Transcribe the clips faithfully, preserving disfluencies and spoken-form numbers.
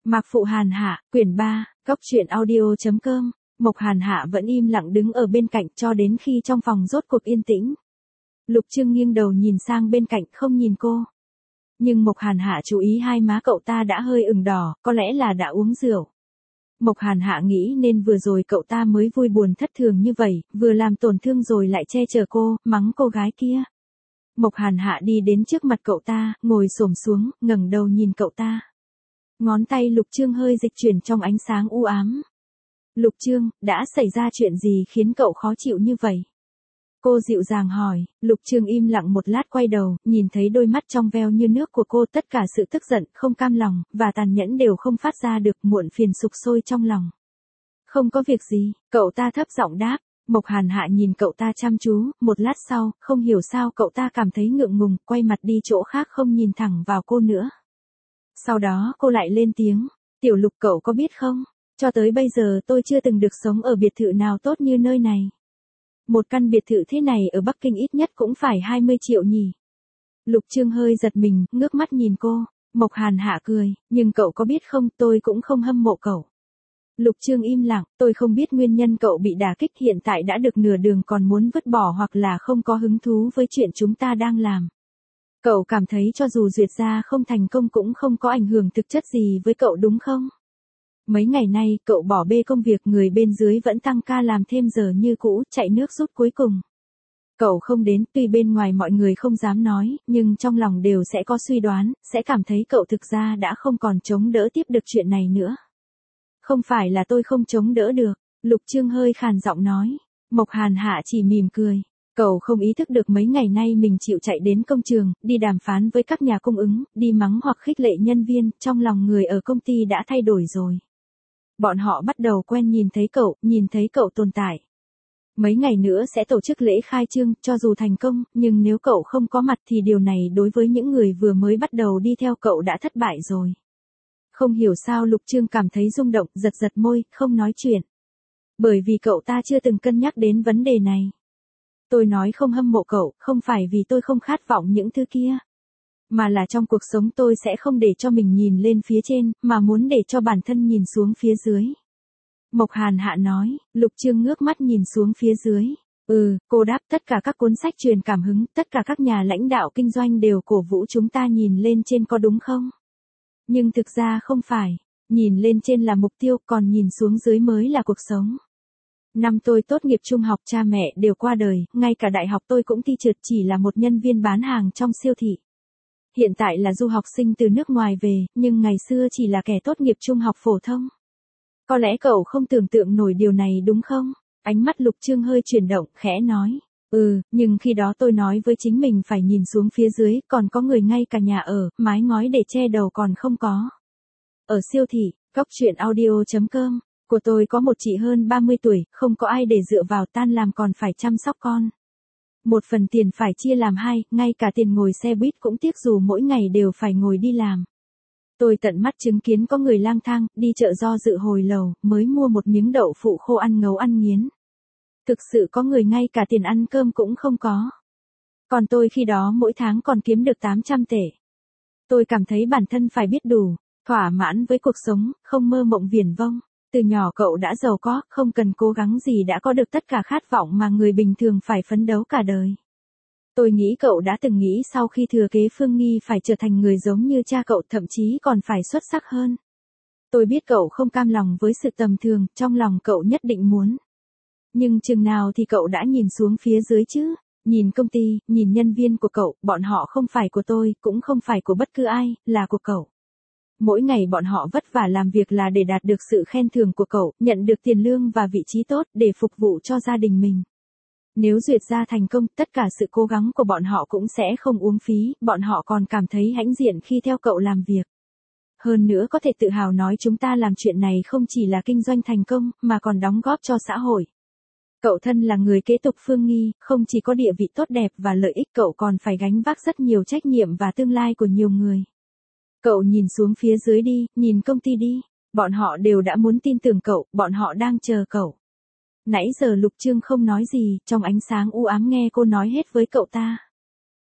Mạc Phụ Hàn Hạ, quyển ba, Cóc truyện audio chấm com. Mộc Hàn Hạ vẫn im lặng đứng ở bên cạnh cho đến khi trong phòng rốt cuộc yên tĩnh. Lục Trương nghiêng đầu nhìn sang bên cạnh không nhìn cô. Nhưng Mộc Hàn Hạ chú ý hai má cậu ta đã hơi ửng đỏ, có lẽ là đã uống rượu. Mộc Hàn Hạ nghĩ nên vừa rồi cậu ta mới vui buồn thất thường như vậy, vừa làm tổn thương rồi lại che chở cô, mắng cô gái kia. Mộc Hàn Hạ đi đến trước mặt cậu ta, ngồi xổm xuống, ngẩng đầu nhìn cậu ta. Ngón tay Lục Trương hơi dịch chuyển trong ánh sáng u ám. Lục Trương, đã xảy ra chuyện gì khiến cậu khó chịu như vậy? Cô dịu dàng hỏi. Lục Trương im lặng một lát quay đầu, nhìn thấy đôi mắt trong veo như nước của cô, tất cả sự tức giận, không cam lòng, và tàn nhẫn đều không phát ra được, muộn phiền sục sôi trong lòng. Không có việc gì, cậu ta thấp giọng đáp. Mộc Hàn Hạ nhìn cậu ta chăm chú, một lát sau, không hiểu sao cậu ta cảm thấy ngượng ngùng, quay mặt đi chỗ khác không nhìn thẳng vào cô nữa. Sau đó cô lại lên tiếng, Tiểu Lục cậu có biết không, cho tới bây giờ tôi chưa từng được sống ở biệt thự nào tốt như nơi này. Một căn biệt thự thế này ở Bắc Kinh ít nhất cũng phải hai mươi triệu nhỉ. Lục Trương hơi giật mình, ngước mắt nhìn cô. Mộc Hàn Hạ cười, nhưng cậu có biết không, tôi cũng không hâm mộ cậu. Lục Trương im lặng, tôi không biết nguyên nhân cậu bị đả kích, hiện tại đã được nửa đường còn muốn vứt bỏ hoặc là không có hứng thú với chuyện chúng ta đang làm. Cậu cảm thấy cho dù duyệt gia không thành công cũng không có ảnh hưởng thực chất gì với cậu đúng không? Mấy ngày nay, cậu bỏ bê công việc, người bên dưới vẫn tăng ca làm thêm giờ như cũ, chạy nước rút cuối cùng. Cậu không đến, tuy bên ngoài mọi người không dám nói, nhưng trong lòng đều sẽ có suy đoán, sẽ cảm thấy cậu thực ra đã không còn chống đỡ tiếp được chuyện này nữa. Không phải là tôi không chống đỡ được, Lục Trương hơi khàn giọng nói. Mộc Hàn Hạ chỉ mỉm cười. Cậu không ý thức được mấy ngày nay mình chịu chạy đến công trường, đi đàm phán với các nhà cung ứng, đi mắng hoặc khích lệ nhân viên, trong lòng người ở công ty đã thay đổi rồi. Bọn họ bắt đầu quen nhìn thấy cậu, nhìn thấy cậu tồn tại. Mấy ngày nữa sẽ tổ chức lễ khai trương, cho dù thành công, nhưng nếu cậu không có mặt thì điều này đối với những người vừa mới bắt đầu đi theo cậu đã thất bại rồi. Không hiểu sao Lục Trương cảm thấy rung động, giật giật môi, không nói chuyện. Bởi vì cậu ta chưa từng cân nhắc đến vấn đề này. Tôi nói không hâm mộ cậu, không phải vì tôi không khát vọng những thứ kia. Mà là trong cuộc sống tôi sẽ không để cho mình nhìn lên phía trên, mà muốn để cho bản thân nhìn xuống phía dưới. Mộc Hàn Hạ nói. Lục Trương ngước mắt nhìn xuống phía dưới. Ừ, cô đáp, tất cả các cuốn sách truyền cảm hứng, tất cả các nhà lãnh đạo kinh doanh đều cổ vũ chúng ta nhìn lên trên, có đúng không? Nhưng thực ra không phải. Nhìn lên trên là mục tiêu, còn nhìn xuống dưới mới là cuộc sống. Năm tôi tốt nghiệp trung học cha mẹ đều qua đời, ngay cả đại học tôi cũng thi trượt, chỉ là một nhân viên bán hàng trong siêu thị. Hiện tại là du học sinh từ nước ngoài về, nhưng ngày xưa chỉ là kẻ tốt nghiệp trung học phổ thông. Có lẽ cậu không tưởng tượng nổi điều này đúng không? Ánh mắt Lục Trương hơi chuyển động, khẽ nói. Ừ, nhưng khi đó tôi nói với chính mình phải nhìn xuống phía dưới, còn có người ngay cả nhà ở, mái ngói để che đầu còn không có. Ở siêu thị, Cóc truyện audio chấm com, của tôi có một chị hơn ba mươi tuổi, không có ai để dựa vào, tan làm còn phải chăm sóc con. Một phần tiền phải chia làm hai, ngay cả tiền ngồi xe buýt cũng tiếc dù mỗi ngày đều phải ngồi đi làm. Tôi tận mắt chứng kiến có người lang thang, đi chợ do dự hồi lầu, mới mua một miếng đậu phụ khô ăn ngấu ăn nghiến. Thực sự có người ngay cả tiền ăn cơm cũng không có. Còn tôi khi đó mỗi tháng còn kiếm được tám trăm tệ. Tôi cảm thấy bản thân phải biết đủ, thỏa mãn với cuộc sống, không mơ mộng viển vông. Từ nhỏ cậu đã giàu có, không cần cố gắng gì đã có được tất cả khát vọng mà người bình thường phải phấn đấu cả đời. Tôi nghĩ cậu đã từng nghĩ sau khi thừa kế Phương Nghi phải trở thành người giống như cha cậu, thậm chí còn phải xuất sắc hơn. Tôi biết cậu không cam lòng với sự tầm thường, trong lòng cậu nhất định muốn. Nhưng chừng nào thì cậu đã nhìn xuống phía dưới chứ? Nhìn công ty, nhìn nhân viên của cậu, bọn họ không phải của tôi, cũng không phải của bất cứ ai, là của cậu. Mỗi ngày bọn họ vất vả làm việc là để đạt được sự khen thưởng của cậu, nhận được tiền lương và vị trí tốt để phục vụ cho gia đình mình. Nếu duyệt gia thành công, tất cả sự cố gắng của bọn họ cũng sẽ không uổng phí, bọn họ còn cảm thấy hãnh diện khi theo cậu làm việc. Hơn nữa có thể tự hào nói chúng ta làm chuyện này không chỉ là kinh doanh thành công, mà còn đóng góp cho xã hội. Cậu thân là người kế tục Phương Nghi, không chỉ có địa vị tốt đẹp và lợi ích, cậu còn phải gánh vác rất nhiều trách nhiệm và tương lai của nhiều người. Cậu nhìn xuống phía dưới đi, nhìn công ty đi. Bọn họ đều đã muốn tin tưởng cậu, bọn họ đang chờ cậu. Nãy giờ Lục Trương không nói gì, trong ánh sáng u ám nghe cô nói hết với cậu ta.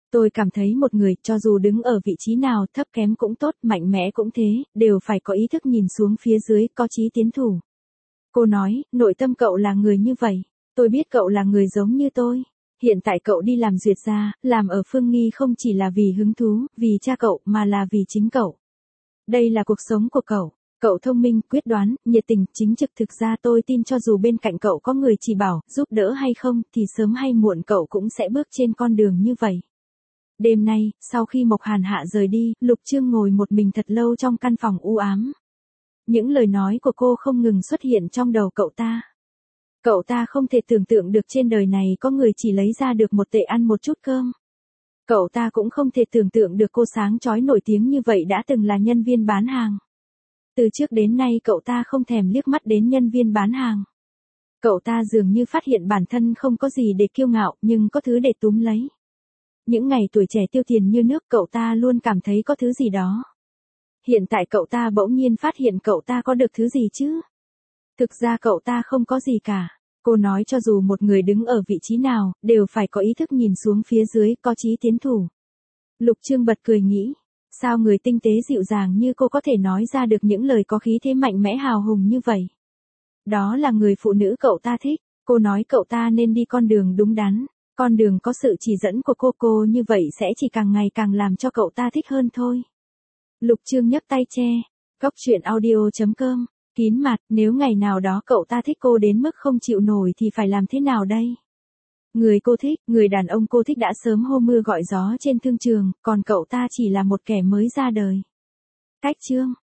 Tôi cảm thấy một người, cho dù đứng ở vị trí nào, thấp kém cũng tốt, mạnh mẽ cũng thế, đều phải có ý thức nhìn xuống phía dưới, có chí tiến thủ. Cô nói, nội tâm cậu là người như vậy. Tôi biết cậu là người giống như tôi. Hiện tại cậu đi làm duyệt gia, làm ở Phương Nghi không chỉ là vì hứng thú, vì cha cậu, mà là vì chính cậu. Đây là cuộc sống của cậu. Cậu thông minh, quyết đoán, nhiệt tình, chính trực, thực ra tôi tin cho dù bên cạnh cậu có người chỉ bảo, giúp đỡ hay không, thì sớm hay muộn cậu cũng sẽ bước trên con đường như vậy. Đêm nay, sau khi Mộc Hàn Hạ rời đi, Lục Trương ngồi một mình thật lâu trong căn phòng u ám. Những lời nói của cô không ngừng xuất hiện trong đầu cậu ta. Cậu ta không thể tưởng tượng được trên đời này có người chỉ lấy ra được một tệ ăn một chút cơm. Cậu ta cũng không thể tưởng tượng được cô sáng chói nổi tiếng như vậy đã từng là nhân viên bán hàng. Từ trước đến nay cậu ta không thèm liếc mắt đến nhân viên bán hàng. Cậu ta dường như phát hiện bản thân không có gì để kiêu ngạo nhưng có thứ để túm lấy. Những ngày tuổi trẻ tiêu tiền như nước cậu ta luôn cảm thấy có thứ gì đó. Hiện tại cậu ta bỗng nhiên phát hiện cậu ta có được thứ gì chứ? Thực ra cậu ta không có gì cả. Cô nói cho dù một người đứng ở vị trí nào, đều phải có ý thức nhìn xuống phía dưới, có chí tiến thủ. Lục Trương bật cười nghĩ, sao người tinh tế dịu dàng như cô có thể nói ra được những lời có khí thế mạnh mẽ hào hùng như vậy? Đó là người phụ nữ cậu ta thích. Cô nói cậu ta nên đi con đường đúng đắn. Con đường có sự chỉ dẫn của cô cô như vậy sẽ chỉ càng ngày càng làm cho cậu ta thích hơn thôi. Lục Trương nhấc tay che. Góc truyện audio chấm com. Kín mặt, nếu ngày nào đó cậu ta thích cô đến mức không chịu nổi thì phải làm thế nào đây? Người cô thích, người đàn ông cô thích đã sớm hô mưa gọi gió trên thương trường, còn cậu ta chỉ là một kẻ mới ra đời. Cách chương.